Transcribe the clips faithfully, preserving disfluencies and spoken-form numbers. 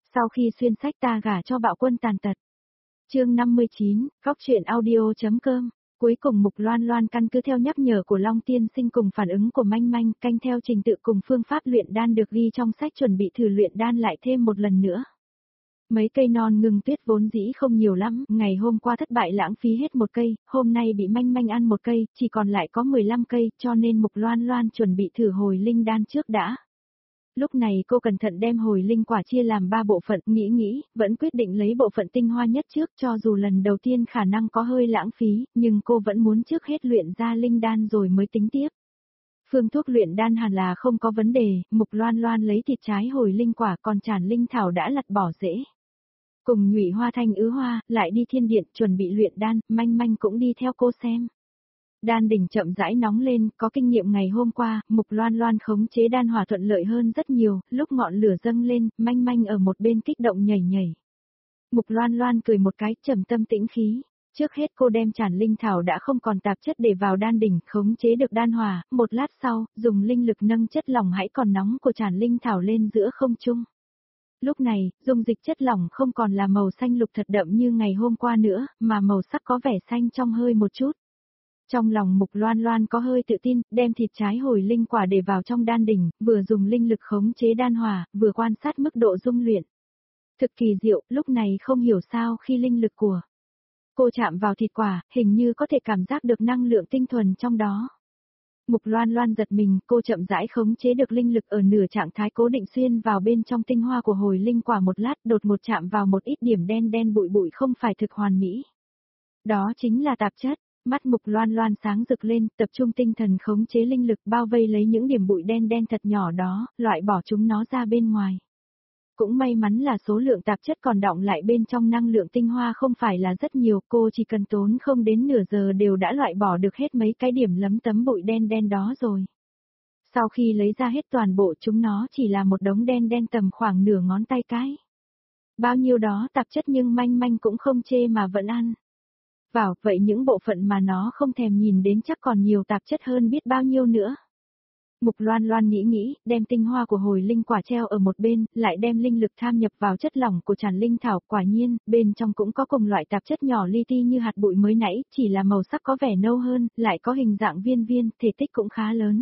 Sau khi xuyên sách ta gả cho bạo quân tàn tật. Chương năm mươi chín, góc truyện audio.com. Cuối cùng Mục Loan Loan căn cứ theo nhắc nhở của Long Tiên Sinh cùng phản ứng của Manh Manh, canh theo trình tự cùng phương pháp luyện đan được ghi trong sách chuẩn bị thử luyện đan lại thêm một lần nữa. Mấy cây non ngưng tuyết vốn dĩ không nhiều lắm, ngày hôm qua thất bại lãng phí hết một cây, hôm nay bị Manh Manh ăn một cây, chỉ còn lại có mười lăm cây, cho nên Mục Loan Loan chuẩn bị thử hồi linh đan trước đã. Lúc này cô cẩn thận đem hồi linh quả chia làm ba bộ phận, nghĩ nghĩ, vẫn quyết định lấy bộ phận tinh hoa nhất trước, cho dù lần đầu tiên khả năng có hơi lãng phí, nhưng cô vẫn muốn trước hết luyện ra linh đan rồi mới tính tiếp. Phương thuốc luyện đan hẳn là không có vấn đề, Mục Loan Loan lấy thịt trái hồi linh quả, còn chản linh thảo đã lặt bỏ rễ. Cùng Nhụy Hoa Thanh Ứ Hoa, lại đi thiên điện chuẩn bị luyện đan, Manh Manh cũng đi theo cô xem. Đan đỉnh chậm rãi nóng lên, có kinh nghiệm ngày hôm qua, Mục Loan Loan khống chế đan hỏa thuận lợi hơn rất nhiều, lúc ngọn lửa dâng lên, Manh Manh ở một bên kích động nhảy nhảy. Mục Loan Loan cười một cái, trầm tâm tĩnh khí. Trước hết cô đem chản linh thảo đã không còn tạp chất để vào đan đỉnh, khống chế được đan hỏa, một lát sau, dùng linh lực nâng chất lỏng hãy còn nóng của chản linh thảo lên giữa không trung. Lúc này, dung dịch chất lỏng không còn là màu xanh lục thật đậm như ngày hôm qua nữa, mà màu sắc có vẻ xanh trong hơi một chút. Trong lòng Mục Loan Loan có hơi tự tin, đem thịt trái hồi linh quả để vào trong đan đỉnh, vừa dùng linh lực khống chế đan hỏa, vừa quan sát mức độ dung luyện. Thực kỳ diệu, lúc này không hiểu sao khi linh lực của cô chạm vào thịt quả, hình như có thể cảm giác được năng lượng tinh thuần trong đó. Mục Loan Loan giật mình, cô chậm rãi khống chế được linh lực ở nửa trạng thái cố định xuyên vào bên trong tinh hoa của hồi linh quả một lát, đột một chạm vào một ít điểm đen đen bụi bụi không phải thực hoàn mỹ. Đó chính là tạp chất. Mắt Mục Loan Loan sáng rực lên, tập trung tinh thần khống chế linh lực bao vây lấy những điểm bụi đen đen thật nhỏ đó, loại bỏ chúng nó ra bên ngoài. Cũng may mắn là số lượng tạp chất còn đọng lại bên trong năng lượng tinh hoa không phải là rất nhiều, cô chỉ cần tốn không đến nửa giờ đều đã loại bỏ được hết mấy cái điểm lấm tấm bụi đen đen đó rồi. Sau khi lấy ra hết toàn bộ chúng nó chỉ là một đống đen đen tầm khoảng nửa ngón tay cái. Bao nhiêu đó tạp chất nhưng Manh Manh cũng không chê mà vẫn ăn. Vào, vậy những bộ phận mà nó không thèm nhìn đến chắc còn nhiều tạp chất hơn biết bao nhiêu nữa. Mục Loan Loan nghĩ nghĩ, đem tinh hoa của hồi linh quả treo ở một bên, lại đem linh lực tham nhập vào chất lỏng của chản linh thảo, quả nhiên, bên trong cũng có cùng loại tạp chất nhỏ li ti như hạt bụi mới nãy, chỉ là màu sắc có vẻ nâu hơn, lại có hình dạng viên viên, thể tích cũng khá lớn.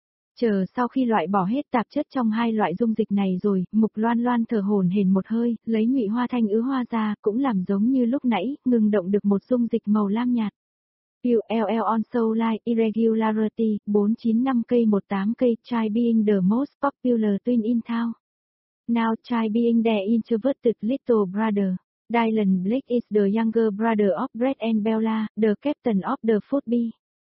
Chờ sau khi loại bỏ hết tạp chất trong hai loại dung dịch này rồi, Mục Loan Loan thở hổn hển một hơi, lấy Nhụy Hoa Thanh Ứ Hoa ra, cũng làm giống như lúc nãy, ngừng động được một dung dịch màu lam nhạt. View L L on Soul Light Irregularity, bốn chín năm cây một tám cây, try being the most popular twin in town. Now try being the introverted little brother. Dylan Blake is the younger brother of Brett and Bella, the captain of the football.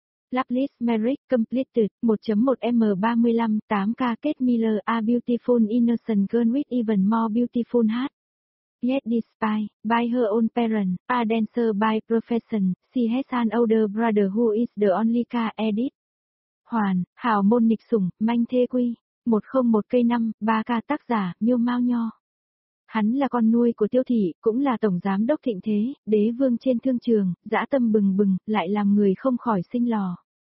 Lapis Merrick completed, một chấm một M ba mươi lăm, tám K Kate Miller, a beautiful innocent girl with even more beautiful heart. Yet despite, by her own parents, a dancer by profession, she has an older brother who is the only K edit. Hoàn, hào môn nghịch sủng, manh thê quy, một không một cây năm, ba K tác giả, Miêu Mao Nho. Hắn là con nuôi của Tiêu Thị, cũng là tổng giám đốc thịnh thế, đế vương trên thương trường, dã tâm bừng bừng, lại làm người không khỏi sinh lò.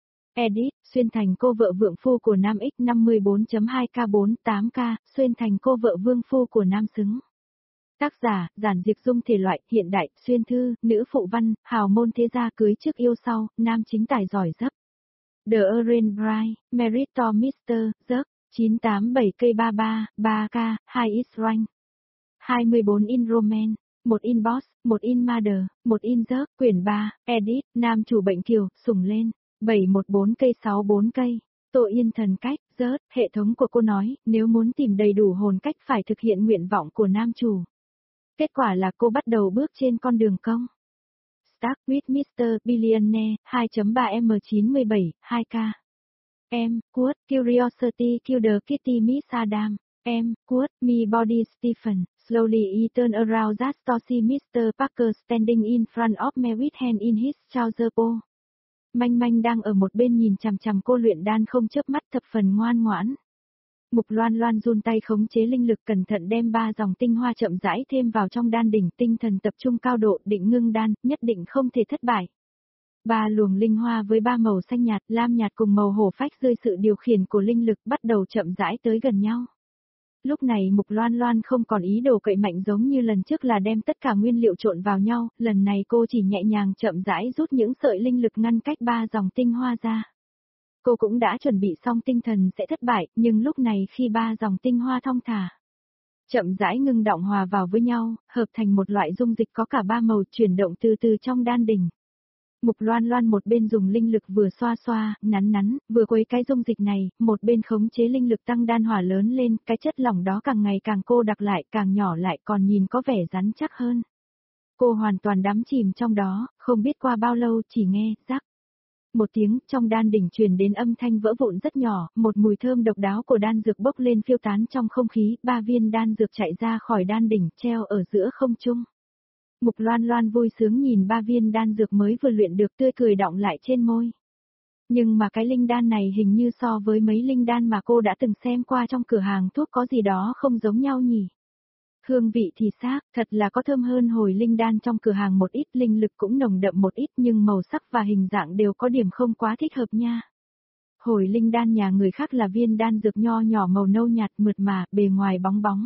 Edit, xuyên thành cô vợ vượng phu của nam X năm mươi bốn chấm hai K bốn tám K, xuyên thành cô vợ vương phu của nam xứng. Tác giả, Giản Diệp Dung thể loại, hiện đại, xuyên thư, nữ phụ văn, hào môn thế gia cưới trước yêu sau, nam chính tài giỏi giấc. The Orange Bride, Merit to mister giấc, chín tám bảy cây ba ba, ba K, hai X rank. hai mươi bốn in romance, một in boss, một in mother, một in giấc, quyển ba, edit, nam chủ bệnh kiều, sủng lên, bảy một bốn cây sáu bốn cây. Tô Yên Thần cách, rớt, hệ thống của cô nói, nếu muốn tìm đầy đủ hồn cách phải thực hiện nguyện vọng của nam chủ. Kết quả là cô bắt đầu bước trên con đường công. Start with mister Billionaire, hai chấm ba M chín bảy, hai K. Em, Quote, Curiosity Killer Kitty Miss Adam. Em, Quote, Me Body Stephen, slowly he turned around that to see mister Parker standing in front of me with hand in his trouser po. Manh Manh đang ở một bên nhìn chằm chằm cô luyện đan không chớp mắt thập phần ngoan ngoãn. Mục Loan Loan run tay khống chế linh lực cẩn thận đem ba dòng tinh hoa chậm rãi thêm vào trong đan đỉnh, tinh thần tập trung cao độ, định ngưng đan, nhất định không thể thất bại. Ba luồng linh hoa với ba màu xanh nhạt, lam nhạt cùng màu hổ phách dưới sự điều khiển của linh lực bắt đầu chậm rãi tới gần nhau. Lúc này Mục Loan Loan không còn ý đồ cậy mạnh giống như lần trước là đem tất cả nguyên liệu trộn vào nhau, lần này cô chỉ nhẹ nhàng chậm rãi rút những sợi linh lực ngăn cách ba dòng tinh hoa ra. Cô cũng đã chuẩn bị xong tinh thần sẽ thất bại, nhưng lúc này khi ba dòng tinh hoa thong thả, chậm rãi ngưng động hòa vào với nhau, hợp thành một loại dung dịch có cả ba màu chuyển động từ từ trong đan đỉnh. Mục Loan Loan một bên dùng linh lực vừa xoa xoa, nắn nắn, vừa quấy cái dung dịch này, một bên khống chế linh lực tăng đan hỏa lớn lên, cái chất lỏng đó càng ngày càng cô đặc lại, càng nhỏ lại còn nhìn có vẻ rắn chắc hơn. Cô hoàn toàn đắm chìm trong đó, không biết qua bao lâu chỉ nghe, rắc. Một tiếng, trong đan đỉnh truyền đến âm thanh vỡ vụn rất nhỏ, một mùi thơm độc đáo của đan dược bốc lên phiêu tán trong không khí, ba viên đan dược chạy ra khỏi đan đỉnh, treo ở giữa không trung. Mục Loan Loan vui sướng nhìn ba viên đan dược mới vừa luyện được tươi cười đọng lại trên môi. Nhưng mà cái linh đan này hình như so với mấy linh đan mà cô đã từng xem qua trong cửa hàng thuốc có gì đó không giống nhau nhỉ. Hương vị thì xác, thật là có thơm hơn hồi linh đan trong cửa hàng một ít, linh lực cũng nồng đậm một ít nhưng màu sắc và hình dạng đều có điểm không quá thích hợp nha. Hồi linh đan nhà người khác là viên đan dược nho nhỏ màu nâu nhạt mượt mà, bề ngoài bóng bóng.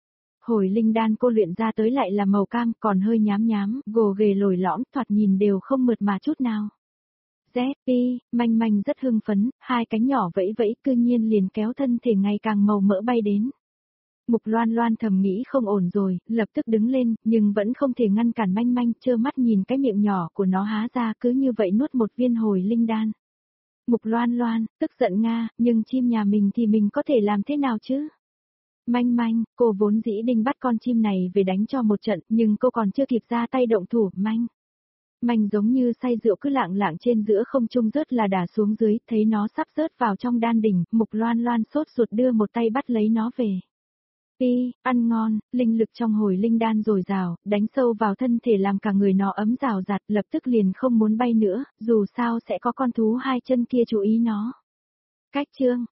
Hồi linh đan cô luyện ra tới lại là màu cam, còn hơi nhám nhám, gồ ghề lồi lõm, thoạt nhìn đều không mượt mà chút nào. Z, Pi, manh manh rất hưng phấn, hai cánh nhỏ vẫy vẫy cư nhiên liền kéo thân thể ngày càng màu mỡ bay đến. Mục Loan Loan thầm nghĩ không ổn rồi, lập tức đứng lên, nhưng vẫn không thể ngăn cản manh manh, trơ mắt nhìn cái miệng nhỏ của nó há ra cứ như vậy nuốt một viên hồi linh đan. Mục Loan Loan, tức giận Nga, nhưng chim nhà mình thì mình có thể làm thế nào chứ? Manh manh, cô vốn dĩ định bắt con chim này về đánh cho một trận, nhưng cô còn chưa kịp ra tay động thủ, manh. Manh giống như say rượu cứ lạng lạng trên giữa không trung rớt là đà xuống dưới, thấy nó sắp rớt vào trong đan đỉnh, Mục Loan Loan sốt ruột đưa một tay bắt lấy nó về. Pi, ăn ngon, linh lực trong hồi linh đan dồi dào, đánh sâu vào thân thể làm cả người nó ấm rào rạt, lập tức liền không muốn bay nữa, dù sao sẽ có con thú hai chân kia chú ý nó. Cách chương